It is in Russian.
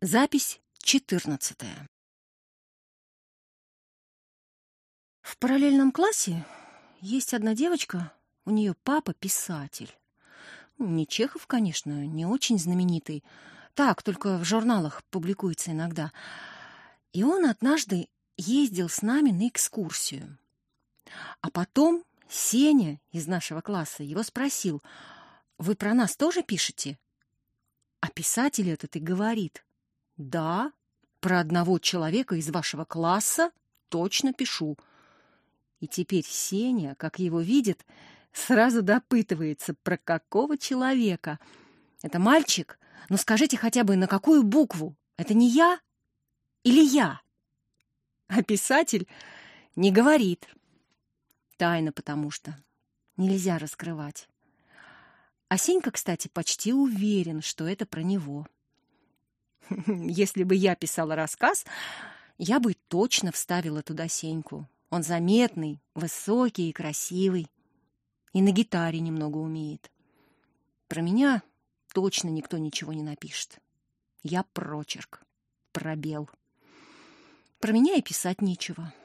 Запись 14. В параллельном классе есть одна девочка, у нее папа писатель. Не Чехов, конечно, не очень знаменитый. Так, только в журналах публикуется иногда. И он однажды ездил с нами на экскурсию. А потом Сеня из нашего класса его спросил: «Вы про нас тоже пишете?» А писатель этот и говорит: «Да, про одного человека из вашего класса точно пишу». И теперь Сеня, как его видит, сразу допытывается, про какого человека. Это мальчик? Ну скажите хотя бы, на какую букву? Это не я или я? А писатель не говорит. Тайна, потому что нельзя раскрывать. А Сенька, кстати, почти уверен, что это про него. Если бы я писала рассказ, я бы точно вставила туда Сеньку. Он заметный, высокий и красивый. И на гитаре немного умеет. Про меня точно никто ничего не напишет. Я прочерк, пробел. Про меня и писать нечего.